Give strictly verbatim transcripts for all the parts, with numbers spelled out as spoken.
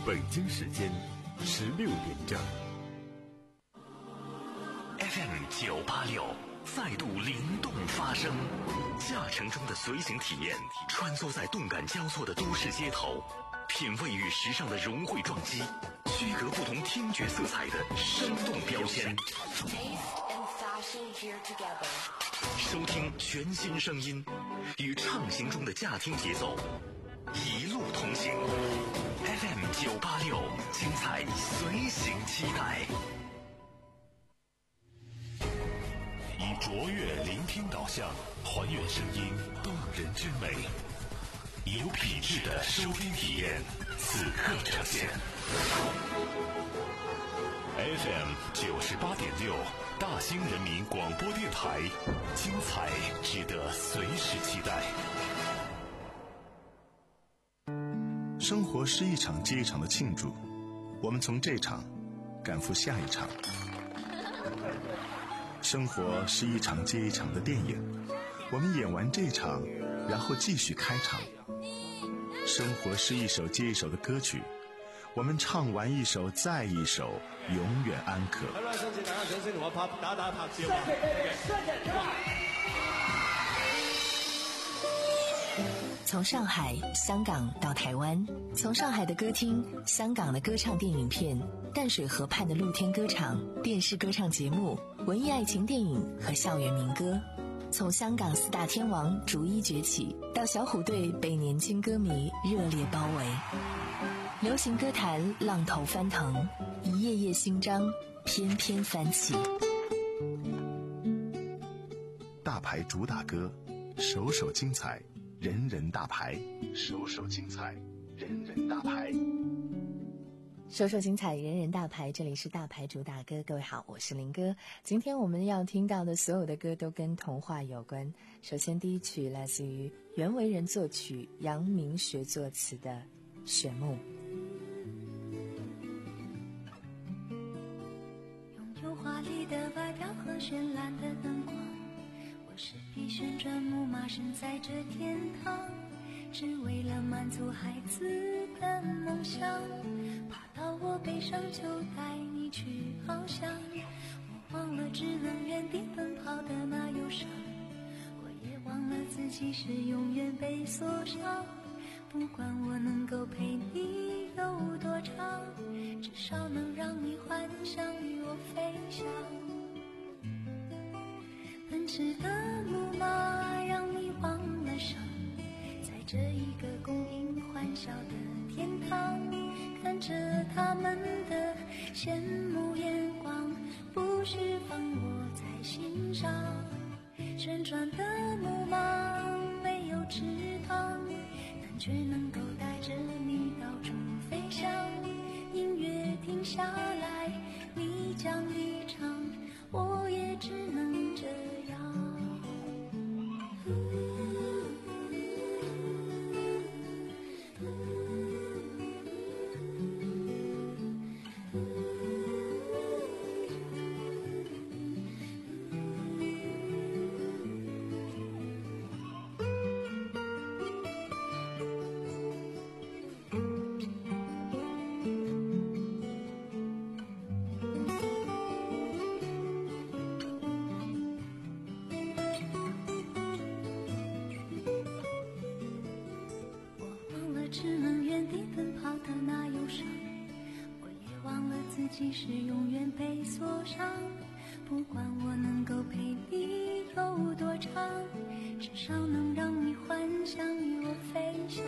北京时间十六点整。 F M 九八六再度灵动发声，驾乘中的随行体验，穿梭在动感交错的都市街头，品味与时尚的融汇撞击，区隔不同听觉色彩的生动标签。收听全新声音，与畅行中的驾听节奏一路同行。F M 九八六，精彩随行期待。以卓越聆听导向，还原声音动人之美，以有品质的收听体验，此刻呈现。F M 九十八点六，大兴人民广播电台，精彩值得随时期待。 生活是一场接一场的庆祝，我们从这场赶赴下一场。生活是一场接一场的电影，我们演完这场，然后继续开场。生活是一首接一首的歌曲，我们唱完一首再一首，永远安可。 好啦，想請大家掌聲同我拍打打拍照啊！ 從上海、香港到台灣，從上海的歌廳、香港的歌唱電影片、淡水河畔的露天歌場、電視歌唱節目、文藝愛情電影和校園民歌，從香港四大天王逐一崛起，到小虎隊被年輕歌迷熱烈包圍，流行歌壇浪頭翻騰，一頁頁新章翩翩翻起。 大牌主打歌，首首精彩，人人大牌，首首精彩，人人大牌， 首首精彩，人人大牌。这里是大牌主打歌，各位好，我是林哥。今天我们要听到的所有的歌都跟童话有关。首先第一曲来自于袁惟仁作曲、杨明学作词的《选木》。 拥有华丽的外表和绚烂的灯光，我是匹旋转木马，身在这天堂，只为了满足孩子的梦想，爬到我背上就带你去翱翔，我忘了只能原地奔跑的那忧伤，我也忘了自己是永远被锁上，不管我能够陪你有多长，至少能让你幻想与我飞翔。奔驰的木马让你忘了伤，在这一个供应欢笑的天堂，看着他们的羡慕眼光，不释放我在心上。旋转的木马没有翅膀，但却能够带着你到处飞翔。音乐停下来，你将离场，我也只能这样。即使永远被锁上，不管我能够陪你有多长，至少能让你幻想与我飞翔。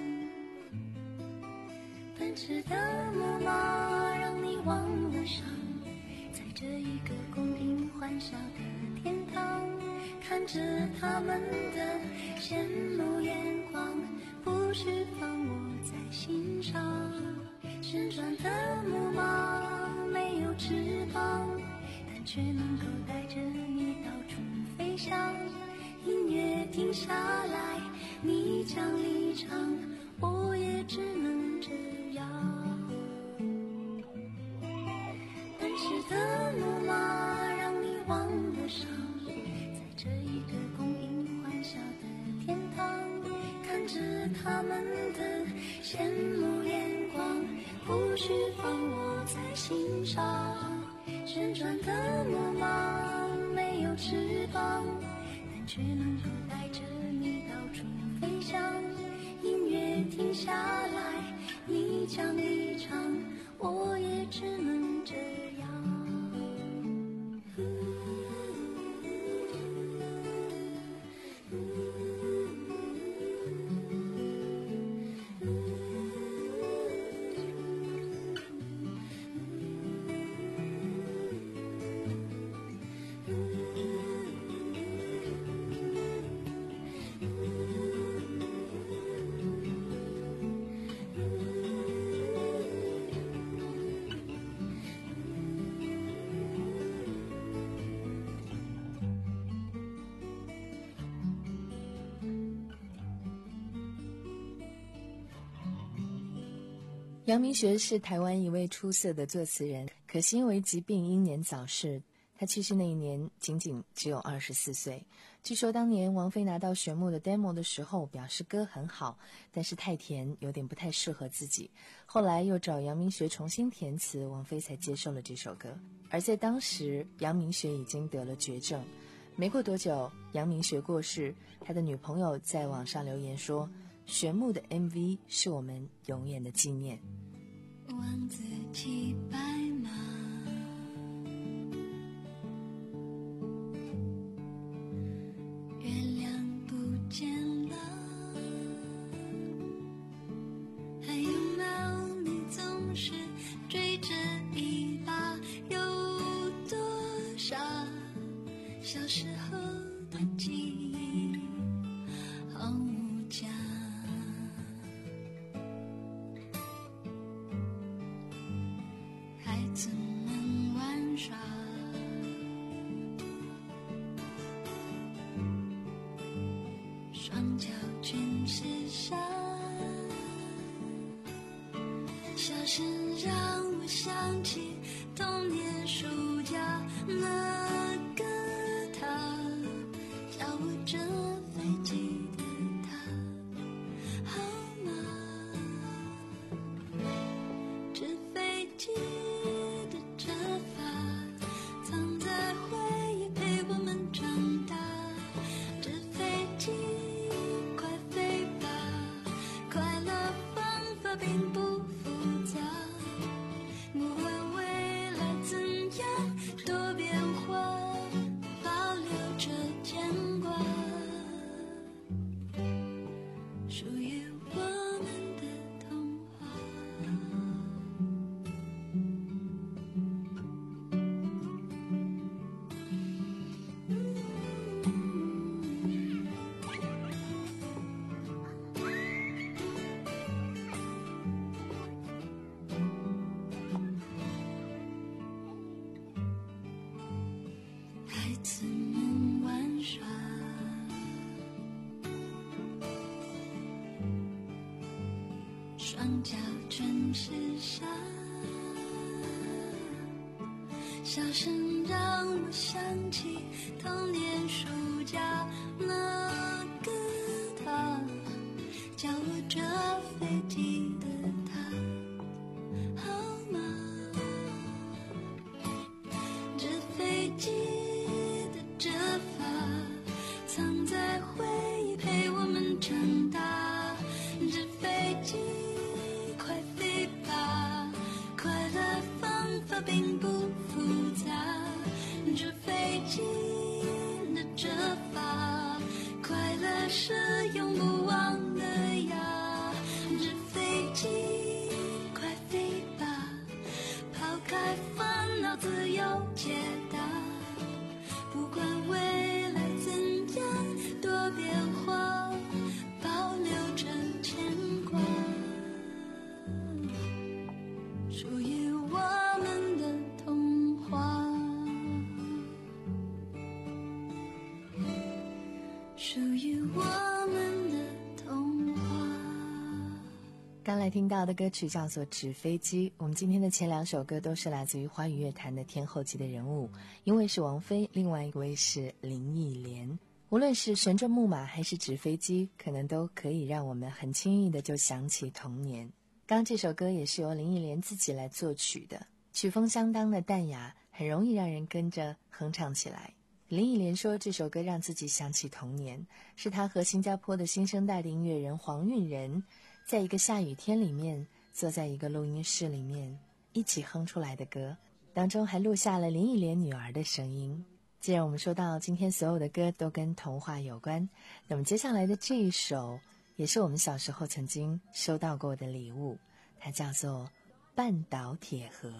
奔驰的木马让你忘了伤，在这一个公平欢笑的天堂，看着他们的羡慕眼光，不释放我在心上。旋转的木马没有翅膀，但却能够带着你到处飞翔。音乐停下来，你将离场，我也只能这样。奔驰的木马让你忘了伤，在这一个供应欢笑的天堂，看着他们的羡慕眼光，不是放我在心上。旋转的木马没有翅膀，但却能够带着你到处飞翔。音乐停下来，你讲一唱，我也只能这样。 杨明学是台湾一位出色的作词人，可惜因为疾病英年早逝。他去世那一年仅仅只有二十四岁。据说当年王菲拿到旋木的 demo 的时候，表示歌很好，但是太甜，有点不太适合自己。后来又找杨明学重新填词，王菲才接受了这首歌。而在当时，杨明学已经得了绝症。没过多久，杨明学过世，他的女朋友在网上留言说，旋木的 M V 是我们永远的纪念。 王子骑白马，月亮不见了，还有猫你总是追着一把，有多少小时候的记忆毫无价。孩子们玩耍，双脚全是沙，笑声让我想起童年暑假，那个他教我折飞机的他，好吗？纸飞机的折法藏在回忆陪我们长大，纸飞机快飞吧，快乐方法并不复杂，不管未来怎样多变化，保留着牵挂，属于我们的童话。孩子们玩耍，双脚全是沙，笑声让我想起童年暑假，那个他教我折飞机的他，好吗？纸飞机的折法藏在回忆陪我们长大，纸飞机快飞吧，快乐方法并不复杂，纸飞机的折法快乐是永不忘的呀，纸飞机快飞吧，抛开烦恼自由解答，不管未来怎样多变化，保留着牵挂，属于我们的童话，属于我们的童话。 刚才听到的歌曲叫做《纸飞机》。我们今天的前两首歌都是来自于华语乐坛的天后级的人物，一位是王菲，另外一位是林忆莲。无论是旋转木马还是纸飞机，可能都可以让我们很轻易的就想起童年。 刚这首歌也是由林忆莲自己来作曲的，曲风相当的淡雅，很容易让人跟着哼唱起来。林忆莲说这首歌让自己想起童年，是她和新加坡的新生代的音乐人黄韵仁在一个下雨天里面，坐在一个录音室里面一起哼出来的歌，当中还录下了林忆莲女儿的声音。既然我们说到今天所有的歌都跟童话有关，那么接下来的这一首也是我们小时候曾经收到过的礼物，它叫做《半岛铁盒》。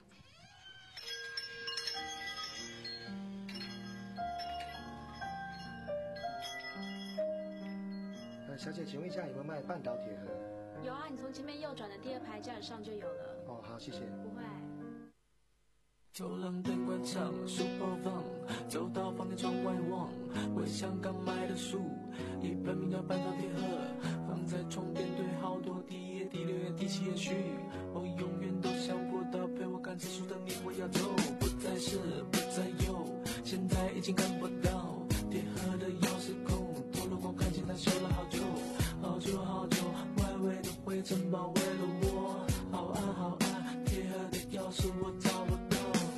呃，小姐，请问一下有没有卖半岛铁盒？ 有啊，你从前面右转的第二排架子上就有了。 哦，好，谢谢。 不会。 走廊灯关上，书包放，走到房间窗外望，回想刚买的书，一本名叫《半岛铁盒》，放在床边堆好多，第一页、第六页、第七页序，我永远都想不到陪我看这书的你，我要走，不再是，不再有，现在已经看不到铁盒的钥匙孔，透了光看见它修了好久，好久好久，外围的灰尘包围了我，好暗好暗，铁盒的钥匙我找不到。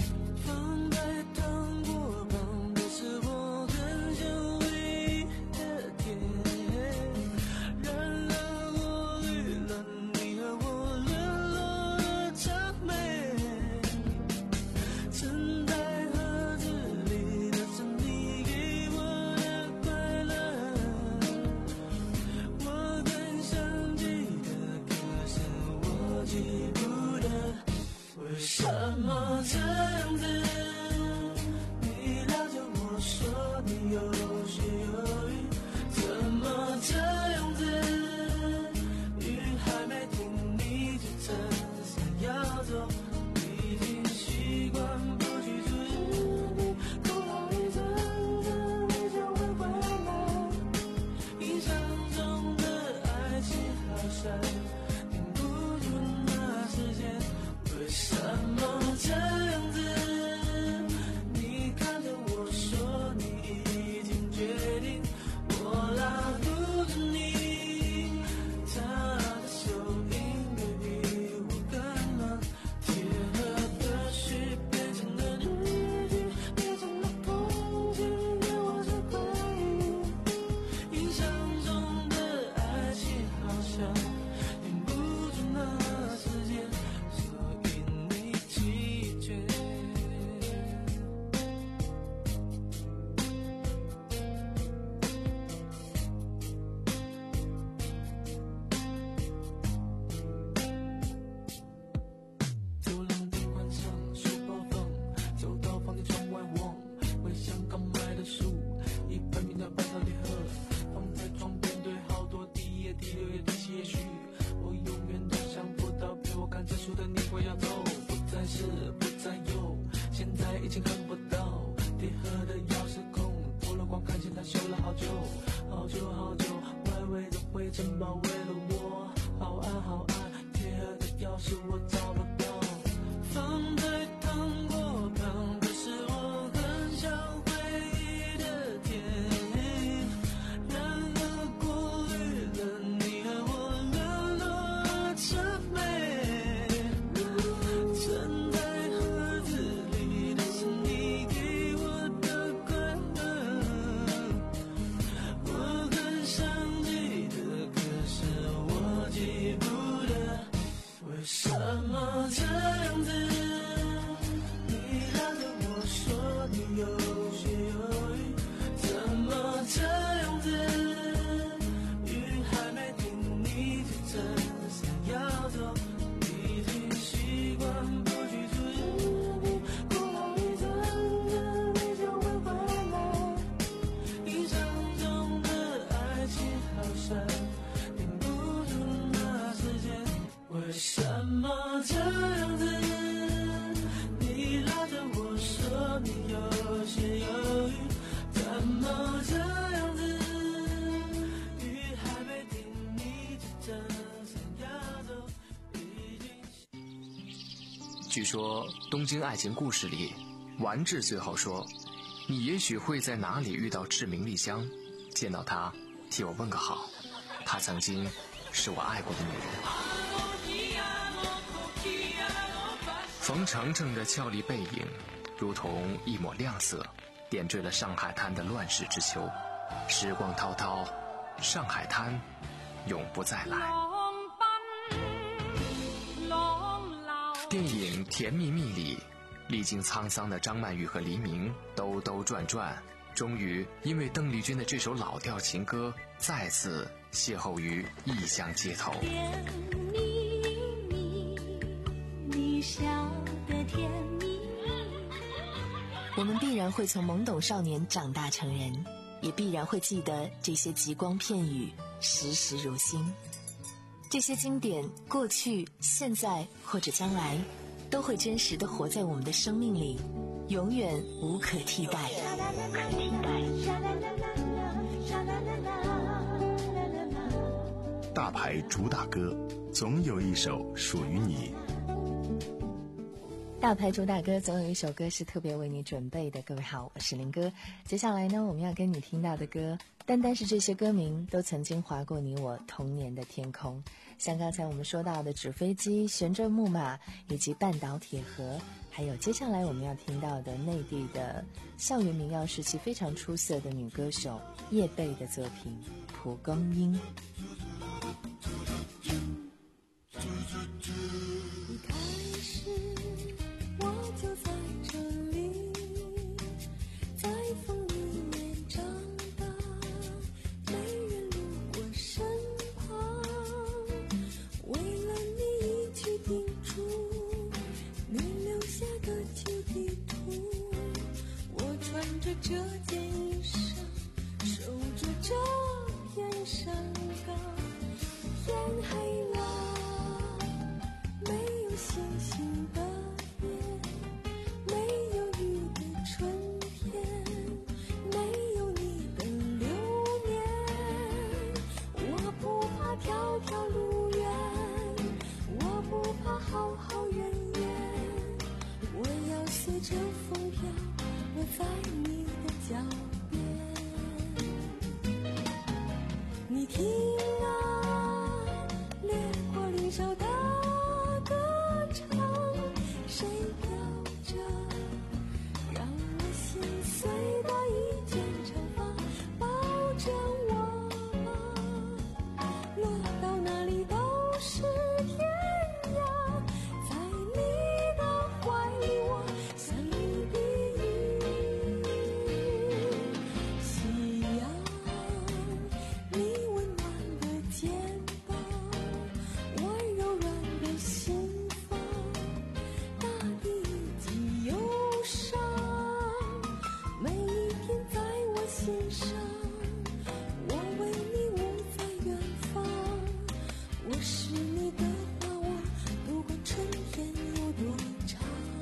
据说《东京爱情故事》里，丸治最后说：“你也许会在哪里遇到志明莉香，见到她，替我问个好。她曾经是我爱过的女人。” 冯程程的俏丽背影如同一抹亮色，点缀了上海滩的乱世之秋。时光滔滔，上海滩永不再来。电影《甜蜜蜜》里，历经沧桑的张曼玉和黎明兜兜转转，终于因为邓丽君的这首老调情歌，再次邂逅于异乡街头。 甜蜜蜜，你笑得甜蜜蜜。 我们必然会从懵懂少年长大成人，也必然会记得这些极光片语，时时如新。这些经典，过去、现在或者将来，都会真实地活在我们的生命里，永远无可替代。 大牌主打歌，总有一首属于你。 大牌主打歌总有一首歌是特别为你准备的。各位好，我是林哥。接下来呢，我们要跟你听到的歌，单单是这些歌名都曾经划过你我童年的天空，像刚才我们说到的纸飞机、旋转木马以及半岛铁盒，还有接下来我们要听到的内地的校园民谣时期非常出色的女歌手叶蓓的作品《蒲公英》。 一开始我就在这里，在风里面长大，没人路过身旁，为了你一句叮嘱，你留下个旧地图，我穿着这件衣裳，守着这片山岗，天黑了，没有星星的夜，没有雨的春天，没有你的流年，我不怕条条路远，我不怕好好远远，我要随着风飘，落在你的脚边。你听啊，掠过林梢的歌唱，谁飘着让我心碎的一卷长发，抱着我吧，落到哪里都是天涯，在你的怀里我像一滴雨。夕阳，你温暖的肩膀，我柔软的心房，大地既忧伤，每一天在我心上，我为你舞在远方，我是你的花窝，不管春天有多长。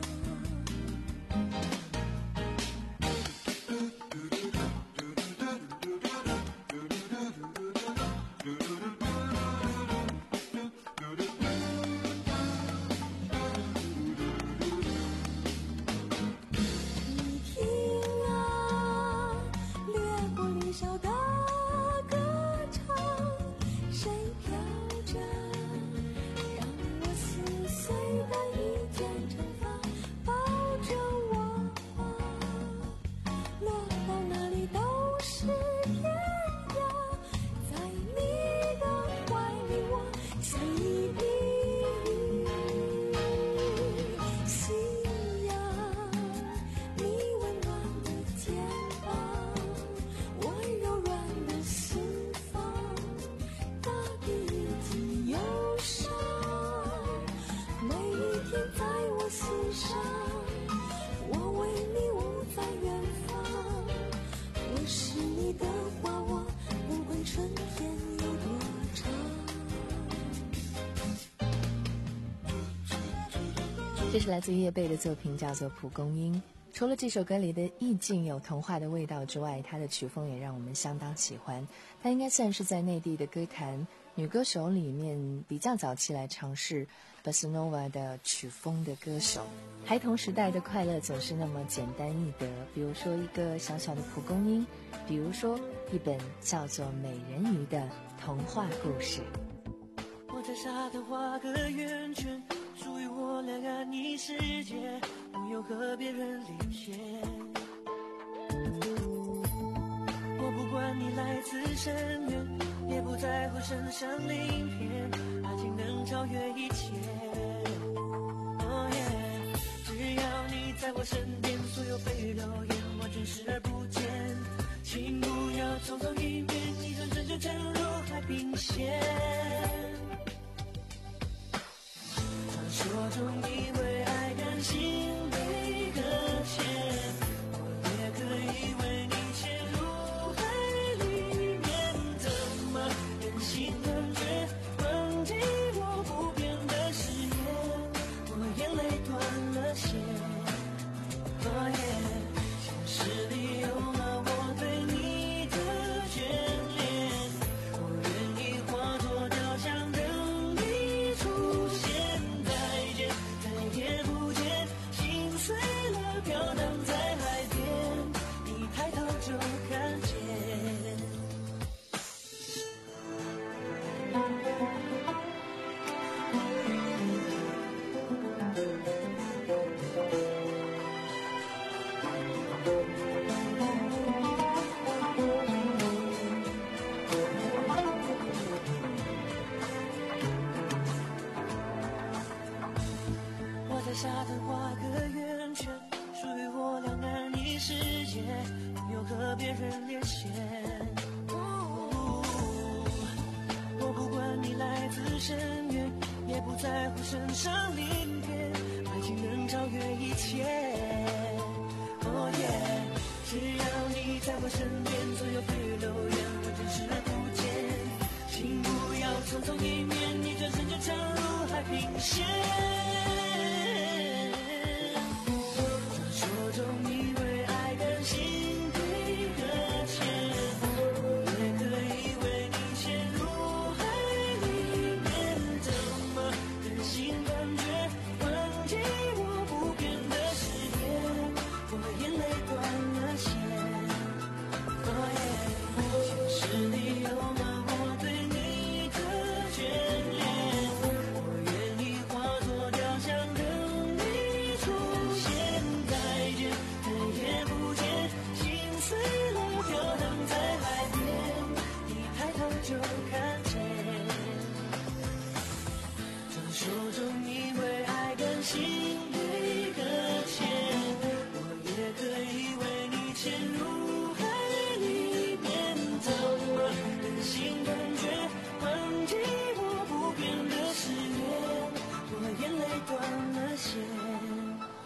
你听啊，掠过林梢的歌唱，谁飘着让我心碎的一卷长发，抱着我吧，落到哪里都是天涯，在你的怀里我像一滴雨。夕阳，你温暖的肩膀，我柔软的心房，大地既忧伤，每一天在我心上，我为你舞在远方，我是你的花窝，不管春天有多长。 这是来自叶蓓的作品，叫做《蒲公英》。除了这首歌里的意境有童话的味道之外，它的曲风也让我们相当喜欢。它应该算是在内地的歌坛女歌手里面比较早期来尝试巴斯诺瓦的曲风的歌手。孩童时代的快乐总是那么简单易得，比如说一个小小的蒲公英，比如说一本叫做《美人鱼》的童话故事。 我在沙滩画个圆圈，属于我俩啊，你是说中以为爱甘心被搁浅，我也可以为你潜入海里面，怎么忍心断绝忘记我不变的誓言，我眼泪断了线。哦耶，现实里有了我对你的眷恋，我愿意化作雕像等你出现。再见，再也不见，心碎了飘荡在海边，你抬头就看见。我在沙滩画个圆圈，属于我两岸一世界，没有和别人连线。哦，我不管你来自深渊，也不在乎身上鳞片，爱情能超越一切。哦耶，只要你在我身边，所有蜚语流言我真视不见，请不要匆匆一面，你转身就沉入海平线。说中以为爱甘心被搁浅，我也可以为你潜入海里面，怎么忍心断绝忘记我不变的誓言，我眼泪断了线。哦耶，现实里有了我对你的眷恋，我愿意化作雕像等你出现。再见，再也不见，心碎了飘荡在海边，你抬头就看见。传说中以为爱甘心被搁浅，我也可以为你潜入海里面，怎么忍心断绝忘记我不变的誓言，我眼泪断了线。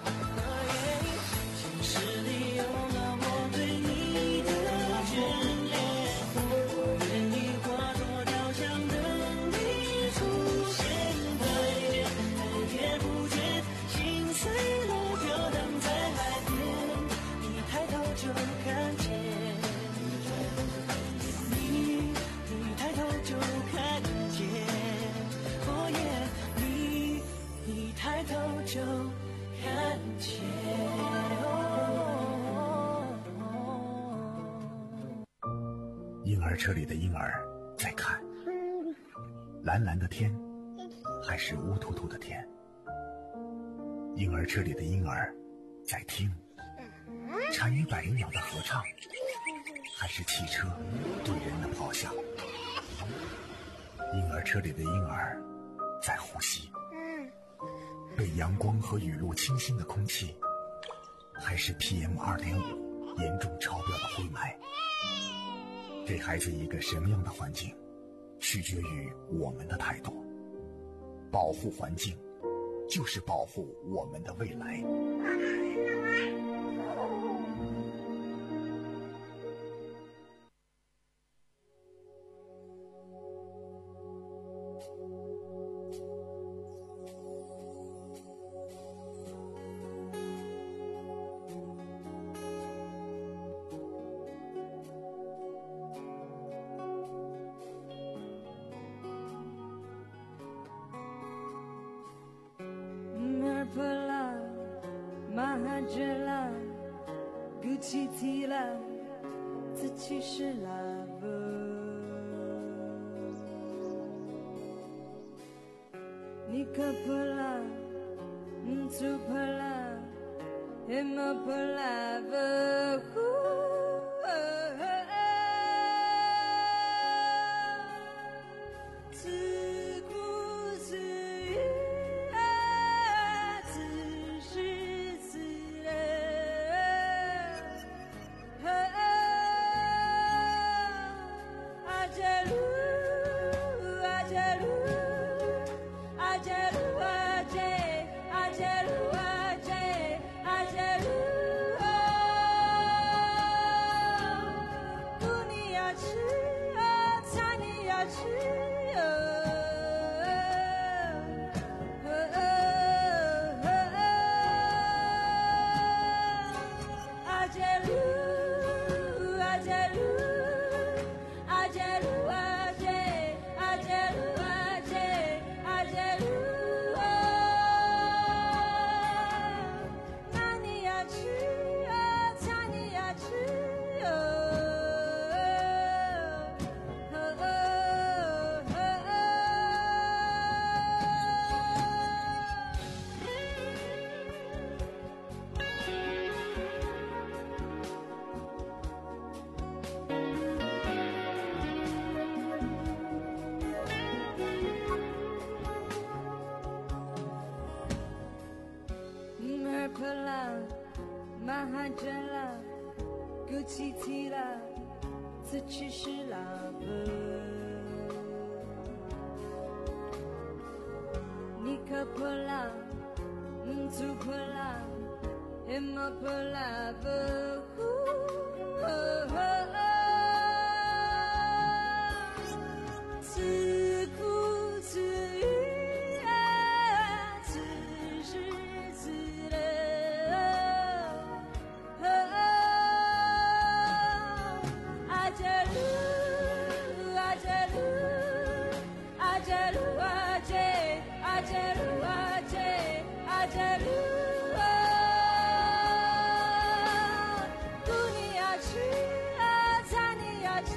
现实里有了我对你的眷恋，我愿意化作雕像等你出现。再见，再也不见，心碎了飘荡在海边，你抬头就看见。你，你抬头就看见。哦耶，你，你抬头就看见。 婴儿车里的婴儿在看，蓝蓝的天，还是乌突突的天？婴儿车里的婴儿在听，单于百灵鸟的合唱，还是汽车对人的咆哮？婴儿车里的婴儿在呼吸，被阳光和雨露清新的空气，还是 P M 二点五 严重超标的灰霾？给孩子一个什么样的环境，取决于我们的态度。保护环境，就是保护我们的未来。 Mahajala, Gucci-tila, 自己是 lover。你可不啦，嗯，就不啦，也没不啦不。Ajalu, ajalu, ajalu. 看见了，鼓起气了，此去是老不。你可破了，嗯，做破了，也没破了不。自苦自愈啊，自是自乐。阿杰鲁，阿杰鲁，阿杰鲁，阿杰，阿杰鲁，阿杰，阿杰鲁。姑你要吃啊，菜你要吃。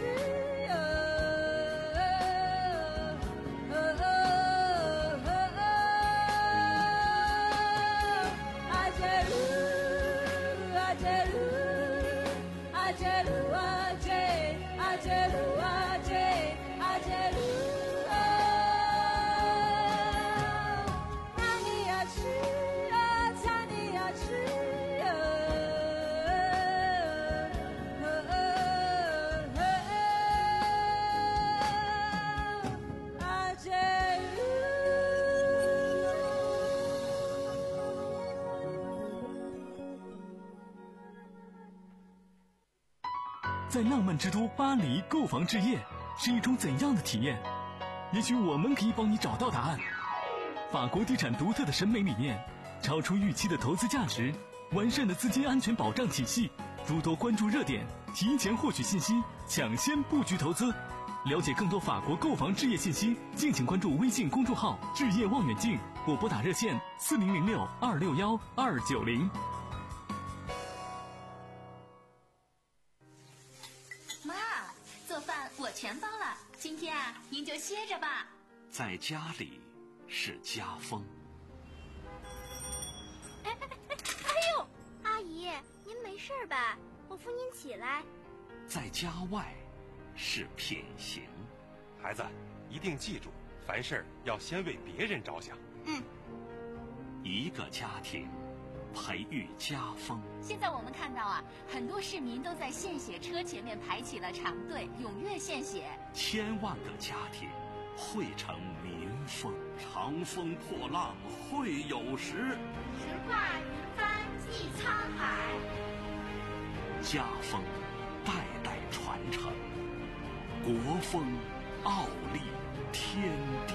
在浪漫之都巴黎购房置业是一种怎样的体验？也许我们可以帮你找到答案。法国地产独特的审美理念，超出预期的投资价值，完善的资金安全保障体系，诸多关注热点，提前获取信息，抢先布局投资。了解更多法国购房置业信息，敬请关注微信公众号置业望远镜，或拨打热线四零零六二六幺二九零。 全包了，今天啊，您就歇着吧。 在家里是家风。 哎哎哎哎呦，阿姨，您没事吧？我扶您起来。 在家外是品行。 孩子，一定记住，凡事要先为别人着想。 嗯。 一个家庭培育家风。 现在我们看到啊，很多市民都在献血车前面排起了长队，踊跃献血。 千万个家庭汇成民风，长风破浪会有时， 直挂云帆济沧海。 家风代代传承，国风傲立天地。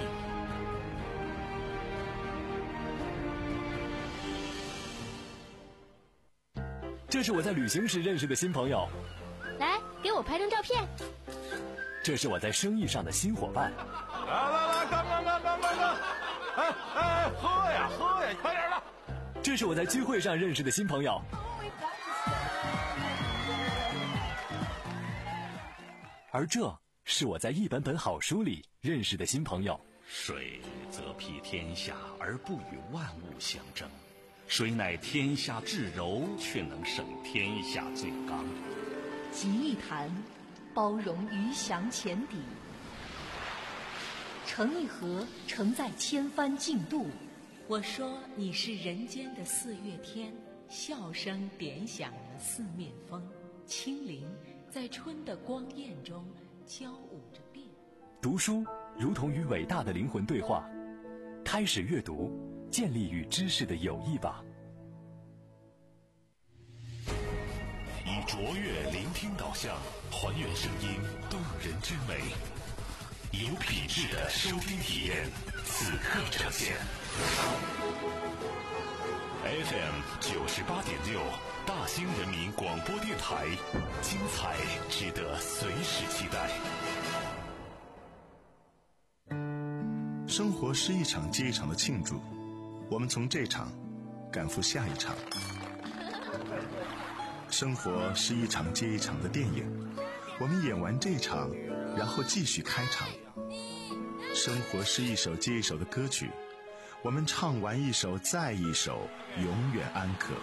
这是我在旅行时认识的新朋友， 来给我拍张照片。 这是我在生意上的新伙伴。 来来来，干干干干干干！哎哎，喝呀喝呀，快点的！ 这是我在聚会上认识的新朋友。而这是我在一本本好书里认识的新朋友。 水则披天下而不与万物相争。水乃天下至柔，却能胜天下最刚。 集一坛，包容鱼翔浅底；盛一盒，承载千帆竞渡。我说你是人间的四月天，笑声点响了四面风，轻灵在春的光艳中交舞着变。 读书如同与伟大的灵魂对话，开始阅读，建立与知识的友谊吧。 以卓越聆听导向，还原声音动人之美，有品质的收听体验，此刻呈现。F M 九十八点六，大兴人民广播电台，精彩值得随时期待。 生活是一场接一场的庆祝，我们从这场赶赴下一场。生活是一场接一场的电影，我们演完这场，然后继续开场。生活是一首接一首的歌曲，我们唱完一首再一首，永远安可。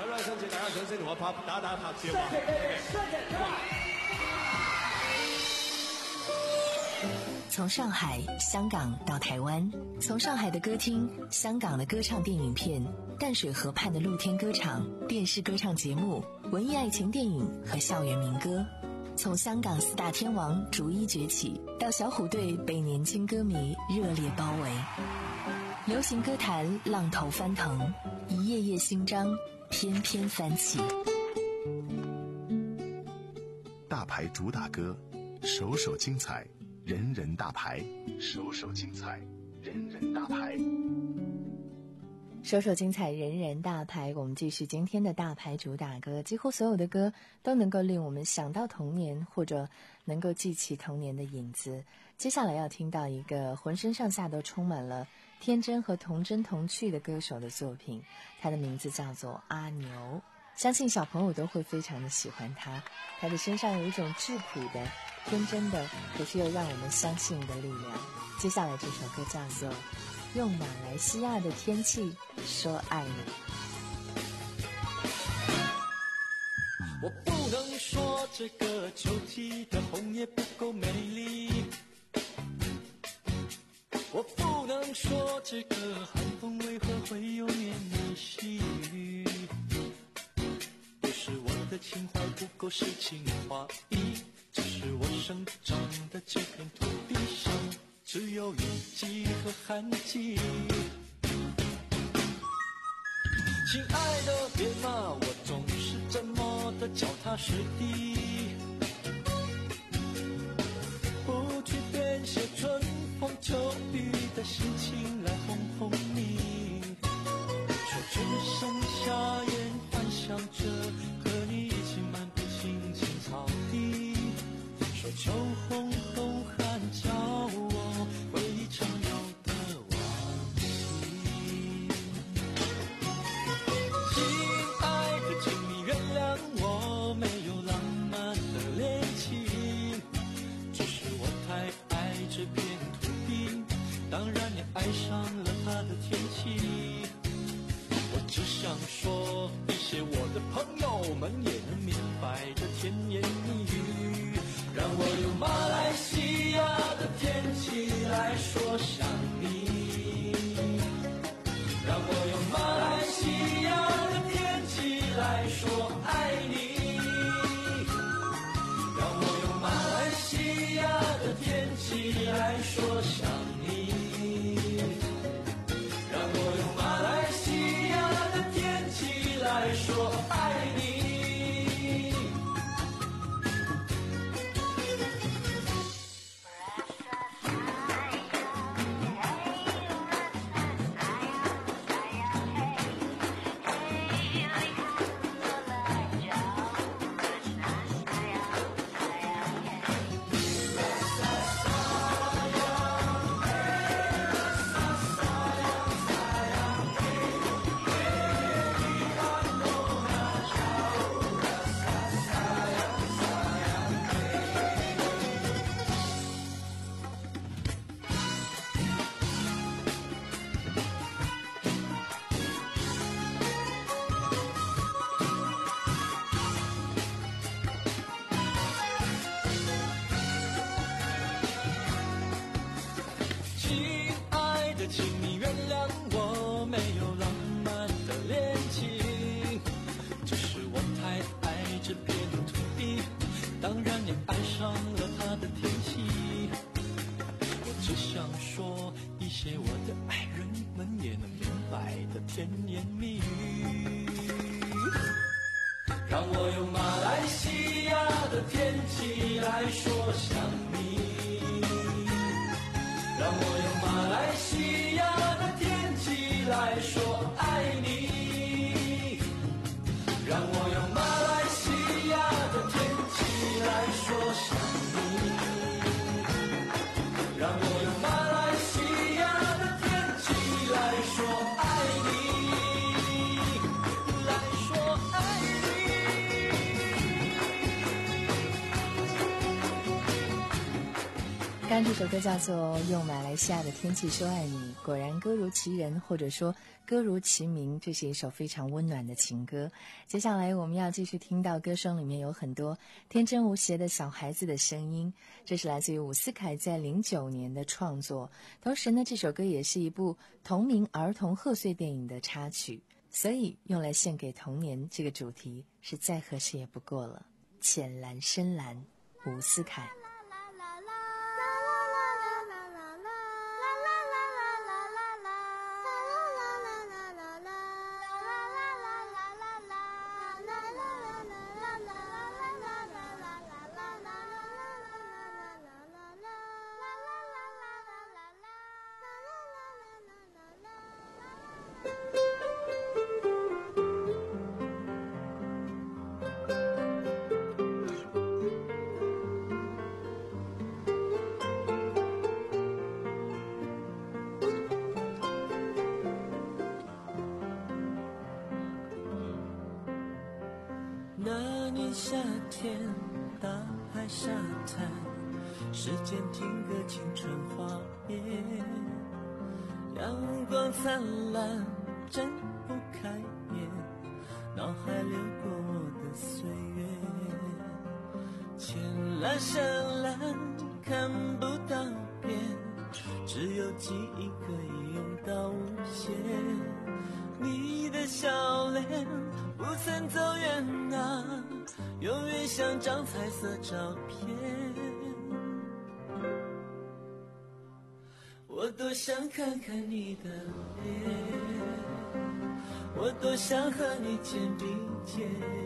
从上海、香港到台湾，从上海的歌厅、香港的歌唱电影片、淡水河畔的露天歌场、电视歌唱节目、 文艺爱情电影和校园民歌，从香港四大天王逐一崛起，到小虎队被年轻歌迷热烈包围，流行歌坛浪头翻腾，一页页新章翩翩翻起。 大牌主打歌，首首精彩，人人大牌，首首精彩，人人大牌。 首首精彩，人人大牌。我们继续今天的大牌主打歌，几乎所有的歌都能够令我们想到童年，或者能够记起童年的影子。接下来要听到一个浑身上下都充满了天真和童真童趣的歌手的作品，他的名字叫做阿牛。相信小朋友都会非常的喜欢他，他的身上有一种质朴的、天真的，可是又让我们相信的力量。接下来这首歌叫做用马来西亚的天气说爱你。 我不能说这个秋季的红叶不够美丽，我不能说这个寒风为何会有绵绵细雨，不是我的情怀不够诗情画意，只是我生长的这片土地上只有雨季和旱季。亲爱的别骂我总是这么的脚踏实地，不去编写春风秋雨的心情来哄哄你，说春生夏燕幻想着和你一起漫步青青草地，说秋红冬寒叫我回忆常有的往昔。亲爱的请你原谅我没有浪漫的恋情，只是我太爱这片土地，当然也爱上了它的天气。我只想说一些我的朋友们也能明白的甜言蜜语，让我用马来西亚的天气来说想你，让我用马来西亚的天气来说爱你，让我用马来西亚的天气来说想你，让我用马来西亚的天气来说爱你。请你原谅我没有浪漫的恋情，只是我太爱这片土地，当然也爱上了它的天气。我只想说一些我的爱人们也能明白的甜言蜜语，让我用马来西亚的天气来说想你，让我用马来西亚的天气来说爱你，让我用马来西亚的天气来说想你，让我用马来西亚的天气来说爱你，来说爱刚刚这首歌叫做《用马来西亚的天气说爱你》，果然歌如其人，或者说歌如其名，这是一首非常温暖的情歌。接下来我们要继续听到歌声里面有很多天真无邪的小孩子的声音，这是来自于伍思凯在零九年的创作，同时呢，这首歌也是一部同名儿童贺岁电影的插曲。 所以用来献给童年这个主题是再合适也不过了。浅蓝深蓝，吴思凯。 那年夏天，大海沙滩，时间停格，青春画面，阳光灿烂，睁不开眼，脑海流过我的岁月，浅蓝深蓝，看不到边，只有记忆可以用到无限，你的笑脸不曾走远啊，永远像张彩色照片。我多想看看你的脸，我多想和你肩并肩。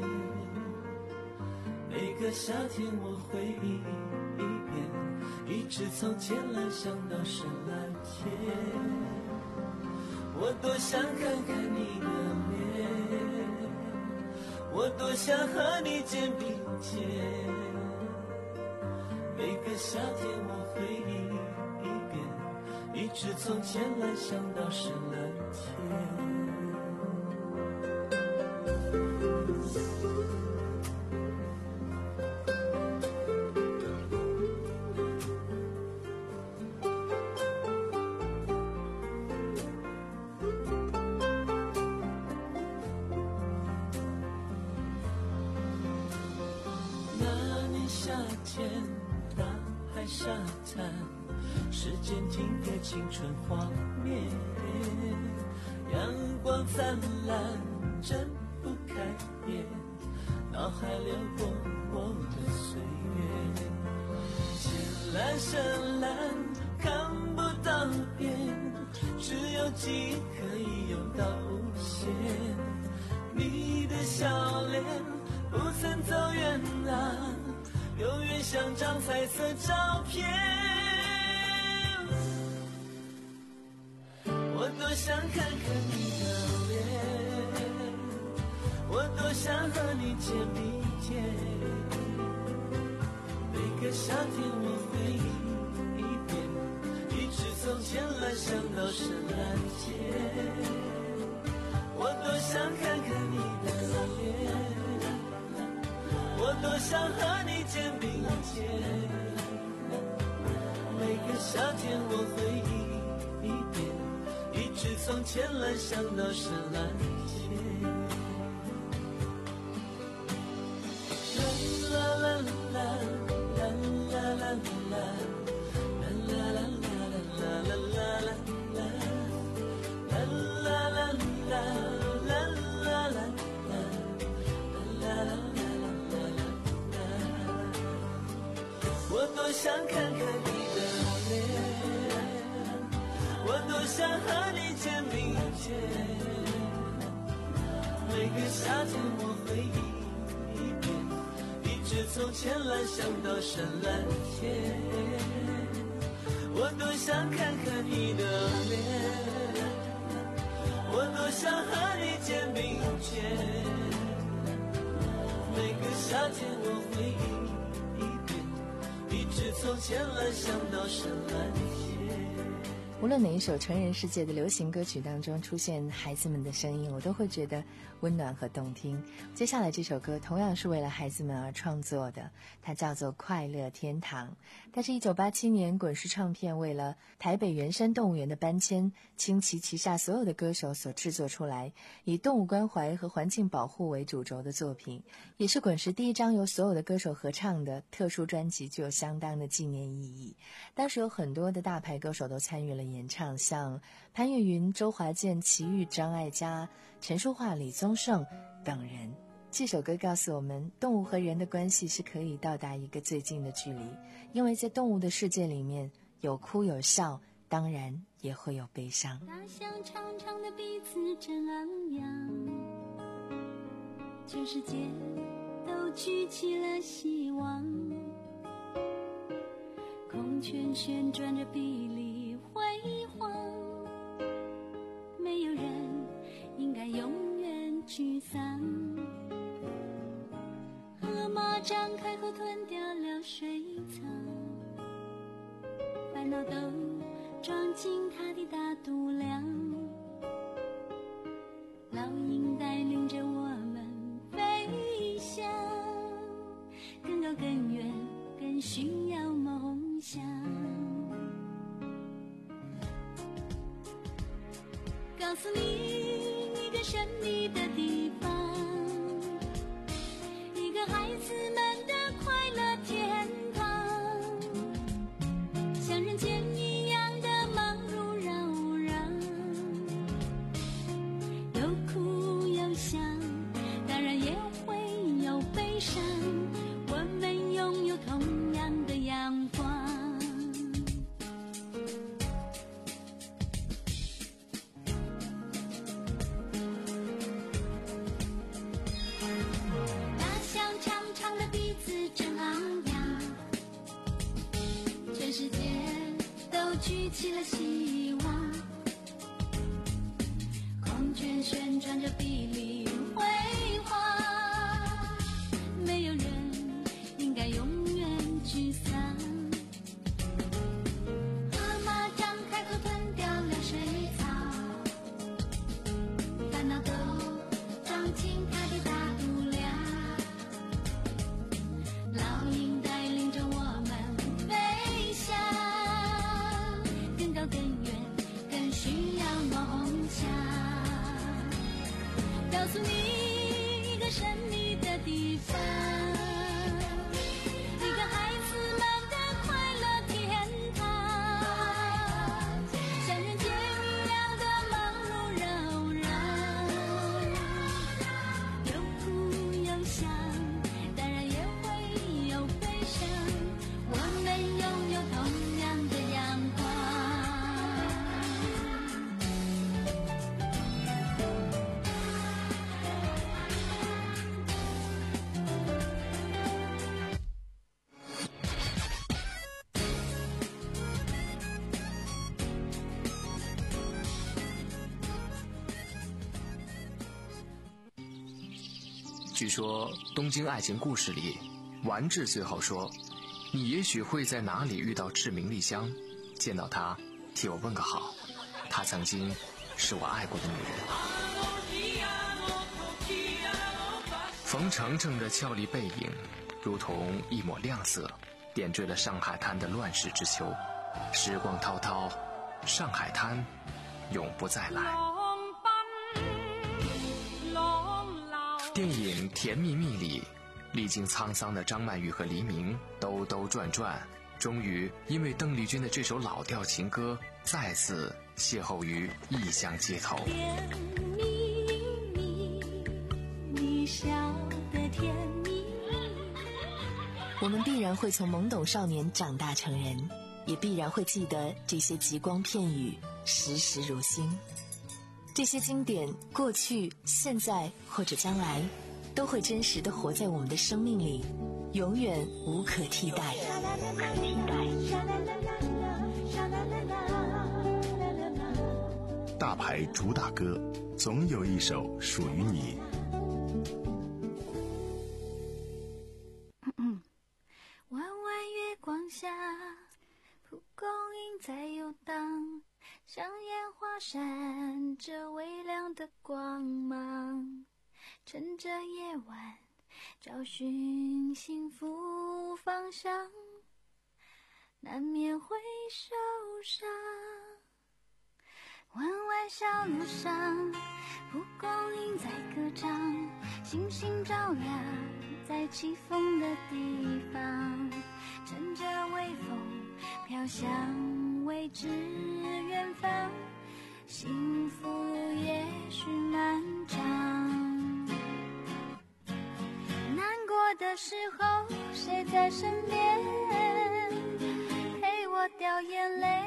每个夏天我回忆一遍，一直从浅蓝想到深蓝天。我多想看看你的脸，我多想和你肩并肩，每个夏天我回忆一遍，一直从浅蓝想到深蓝天。大海沙滩，时间停格，青春画面，阳光灿烂，睁不开眼，脑海流过我的岁月，浅蓝深蓝，看不到边，只有记忆可以游到无限，你的笑脸不曾走远啊，永远像张彩色照片。我多想看看你的脸，我多想和你肩并肩，每个夏天我回忆一遍，一直从浅蓝想到深蓝天。我多想看看你的脸，我多想和你肩并肩，每个夏天我回忆一遍，一直从浅蓝想到深蓝天。啦啦啦啦啦啦啦啦啦啦啦啦啦啦啦啦啦啦啦我多想看看你的脸，我多想和你肩并肩，每个夏天我回忆一遍，一直从浅蓝想到深蓝天。我多想看看你的脸，我多想和你肩并肩，每个夏天我回忆一遍，一直从浅蓝想到深蓝天。 无论哪一首成人世界的流行歌曲当中出现孩子们的声音，我都会觉得温暖和动听。接下来这首歌同样是为了孩子们而创作的，它叫做《快乐天堂》。它是一九八七年滚石唱片为了台北圆山动物园的搬迁，倾其旗下所有的歌手所制作出来，以动物关怀和环境保护为主轴的作品，也是滚石第一张由所有的歌手合唱的特殊专辑，具有相当的纪念意义。当时有很多的大牌歌手都参与了演唱，像潘越云、周华健、齐豫、张艾嘉、陈淑桦、李宗盛等人。这首歌告诉我们，动物和人的关系是可以到达一个最近的距离，因为在动物的世界里面，有哭有笑，当然也会有悲伤。 大象长长的鼻子真昂扬，全世界都举起了希望，孔雀旋转着臂力辉煌，没有人应该永远沮丧。河马张开后吞掉了水草，烦恼都装进它的大肚量，老鹰带领着我们飞翔，更高更远更需要梦想。告诉你一个神秘的地方，一个孩子们的快乐天堂，像人间一样的忙碌扰攘，有哭有笑，当然也会有悲伤，我们拥有同样的阳光。大象长长的鼻子真昂扬，全世界都举起了希望，孔雀旋转着臂力辉煌，没有人应该永远沮丧。河马张开口吞掉了水草，烦恼都装进它的大肚量，老鹰带领着我们飞翔，更高更远更需要梦想。告诉你一个神秘的地方，一个孩子们的快乐天堂，像人间一样的忙碌扰攘，有哭有笑，当然也会有悲伤，我们拥有同样的阳光。 据说《东京爱情故事》里，丸治最后说：“你也许会在哪里遇到志明丽香，见到她，替我问个好。她曾经是我爱过的女人。”冯程程的俏丽背影，如同一抹亮色，点缀了上海滩的乱世之秋。时光滔滔，上海滩永不再来。电影《甜蜜蜜》里，历经沧桑的张曼玉和黎明兜兜转转，终于因为邓丽君的这首老调情歌，再次邂逅于异乡街头。 甜蜜蜜，你笑得甜蜜蜜。 我们必然会从懵懂少年长大成人，也必然会记得这些极光片语，时时如新。这些经典，过去、现在或者将来，都会真实地活在我们的生命里，永远无可替代。 大牌主打歌，总有一首属于你。 弯弯月光下，蒲公英在游荡，像烟花闪着微亮的光芒，趁着夜晚找寻幸福方向，难免会受伤。弯弯小路上，蒲公英在歌唱，星星照亮在起风的地方，趁着微风飘向未未知远方，幸福也许漫长。难过的时候，谁在身边陪我掉眼泪？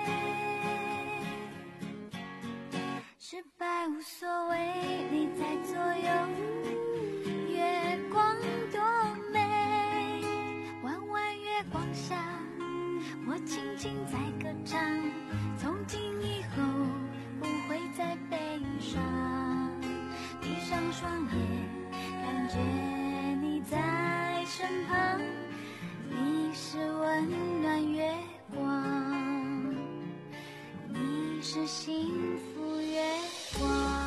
失败无所谓，你在左右，月光多美，弯弯月光下，我轻轻在歌唱，从今以后不会再悲伤。闭上双眼，感觉你在身旁，你是温暖月光，你是幸福月光。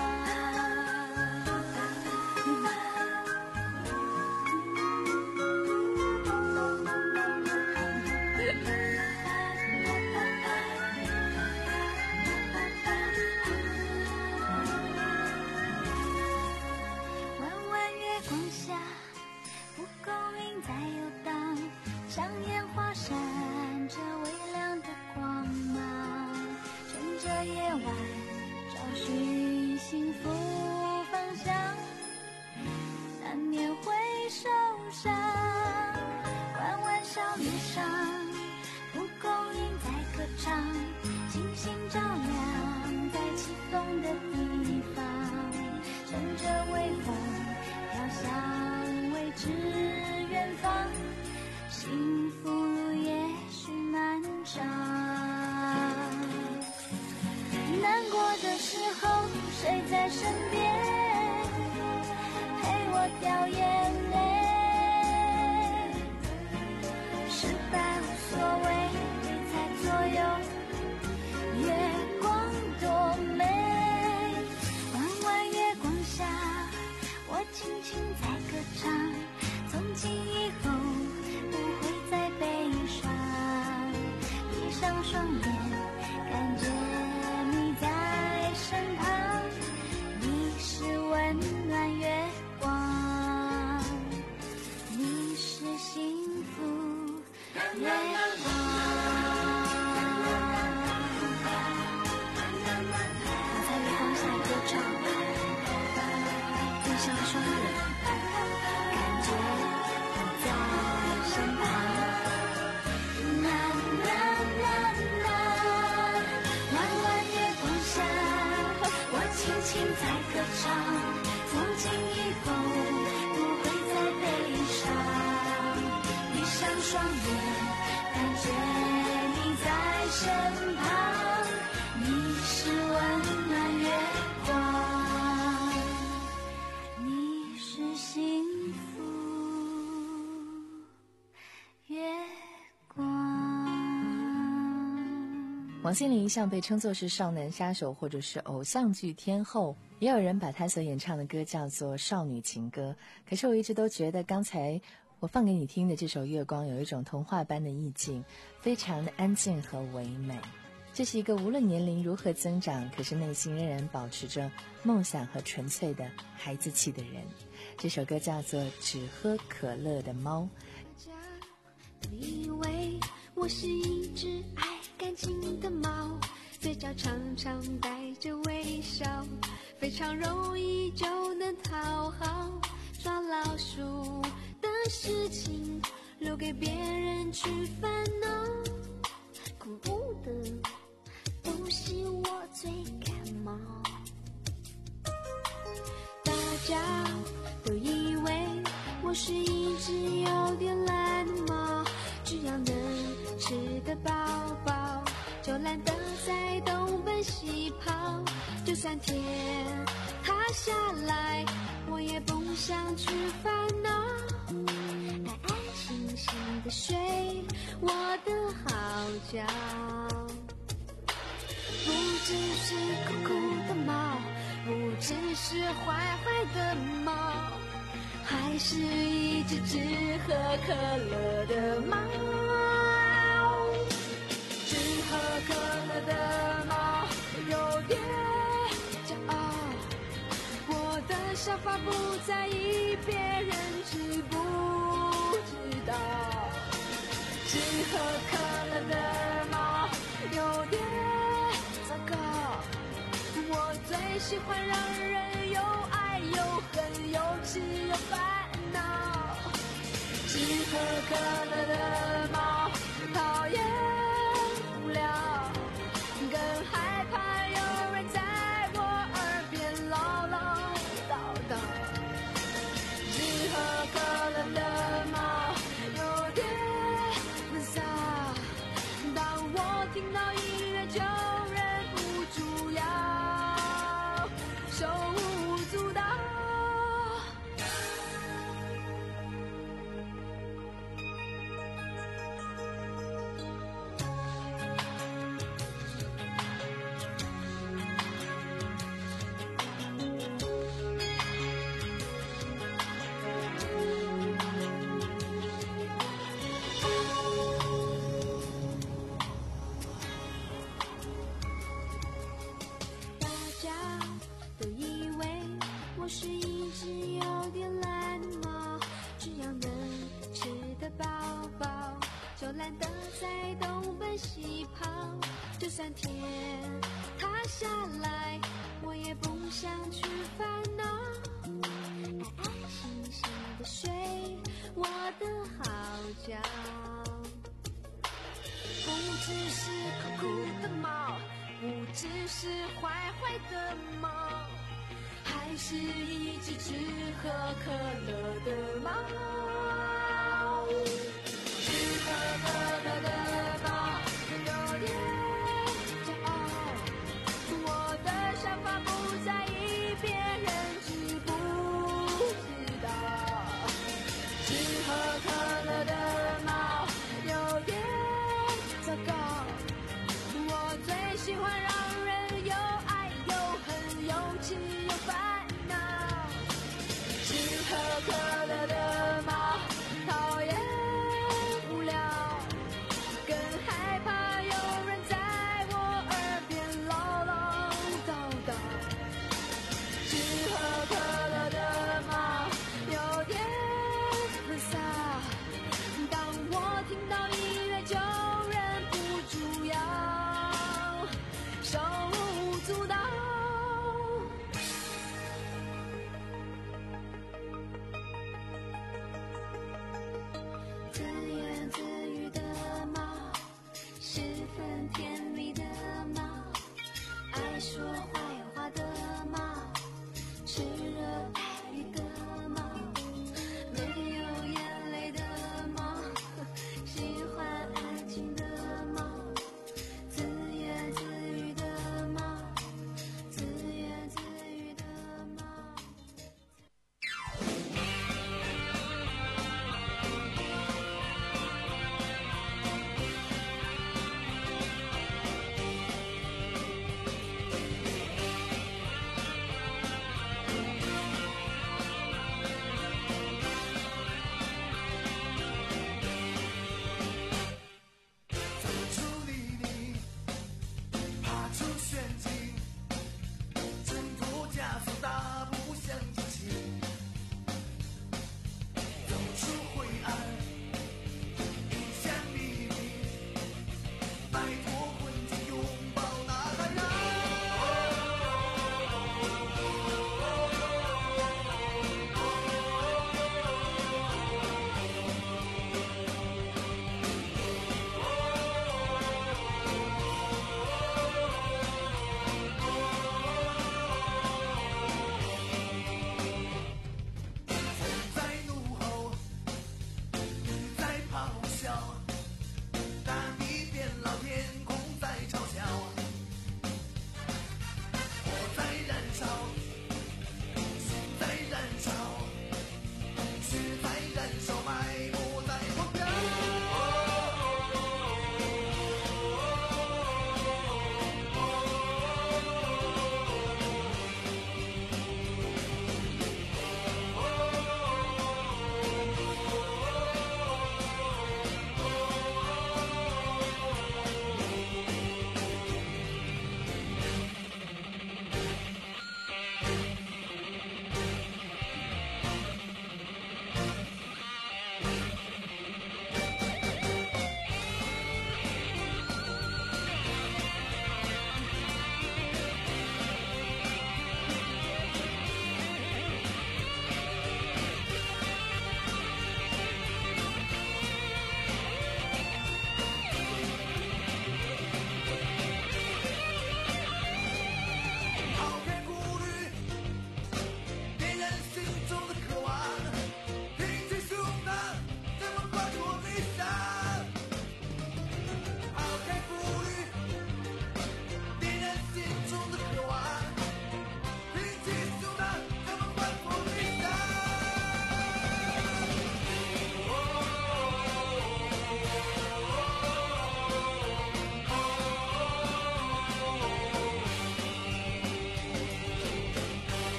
谁在身边陪我掉眼泪？失败无所谓，你在左右，月光多美，弯弯月光下，我轻轻在歌唱，从今以后不会再悲伤。闭上双眼，感觉你在身旁，温暖月光，你是幸福月光。我在月光下歌唱，闭上双眼，感觉你在身旁。啦啦啦啦，弯弯月光下，我轻轻在歌唱。从今以后不会再悲伤，闭上双眼，感觉你在身旁，你是温暖月光，你是幸福月光。 王心凌一向被称作是少男杀手或者是偶像剧天后，也有人把她所演唱的歌叫做少女情歌。可是我一直都觉得刚才我放给你听的这首月光有一种童话般的意境，非常的安静和唯美。这是一个无论年龄如何增长，可是内心仍然保持着梦想和纯粹的孩子气的人。这首歌叫做只喝可乐的猫。 以为我是一只爱干净的猫，嘴角常常带着微笑，非常容易就能讨好，抓老鼠的事情留给别人去烦恼，恐怖的东西我最感冒。大家都以为我是一只有点懒的猫，只要能吃得饱饱，就懒得在东奔西跑，就算天塌下来我也不想去烦恼，安安心心的睡我的好觉。不只是酷酷的猫，不只是坏坏的猫，还是一只只喝可乐的猫。只喝可乐的猫有点骄傲，我的想法不在意别人知不知道。只喝可乐的猫有最喜欢让人又爱又恨，又气又烦恼。只喝可乐的猫，讨厌无聊，更害怕有人在我耳边唠唠叨叨。只喝可乐的猫有点闷骚，当我听到音乐就忍不住要手舞足蹈。 大家都以为我是一只有点懒的猫，只要能吃得饱饱，就懒得再东奔西跑。就算天塌下来，我也不想去烦恼，安安心心的睡我的好觉。不只是酷酷的猫，不只是坏坏的猫，还是一只只喝可乐的猫。只喝可乐的猫有点骄傲，我的想法不在意，别人知不知道。只喝可乐的猫有点糟糕，我最喜欢让人又爱又恨，又气又烦恼。只喝可乐的猫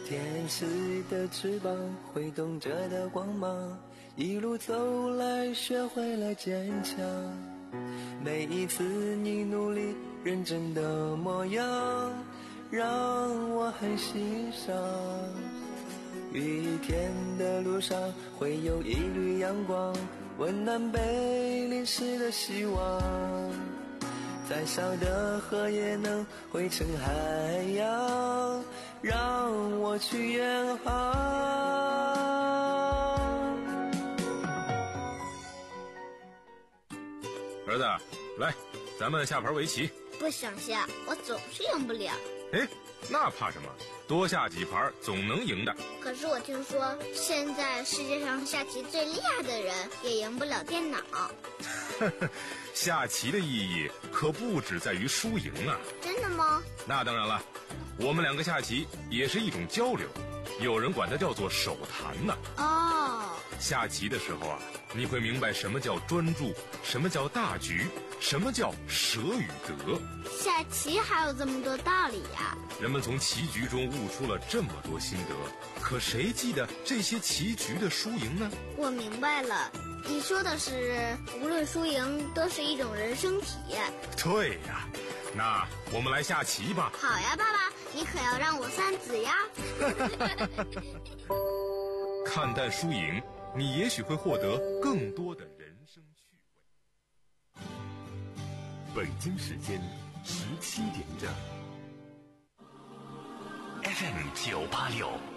天使的翅膀挥动着的光芒，一路走来学会了坚强。每一次你努力认真的模样，让我很欣赏。雨天的路上会有一缕阳光，温暖被淋湿的希望。再小的河也能汇成海洋，让我去远航。 儿子，来，咱们下盘围棋。 不想下，我总是赢不了。 哎，那怕什么？多下几盘总能赢的。 可是我听说，现在世界上下棋最厉害的人也赢不了电脑。 下棋的意义可不只在于输赢啊！ 真的吗？ 那当然了，我们两个下棋也是一种交流，有人管它叫做手谈呢。 哦， 下棋的时候啊，你会明白什么叫专注，什么叫大局，什么叫舍与得。 下棋还有这么多道理呀！ 人们从棋局中悟出了这么多心得，可谁记得这些棋局的输赢呢？ 我明白了，你说的是无论输赢都是一种人生体验。 对呀，那我们来下棋吧。 好呀，爸爸，你可要让我三子呀。 看淡输赢，你也许会获得更多的人生趣味。 北京时间十七点整。 F M 九八六。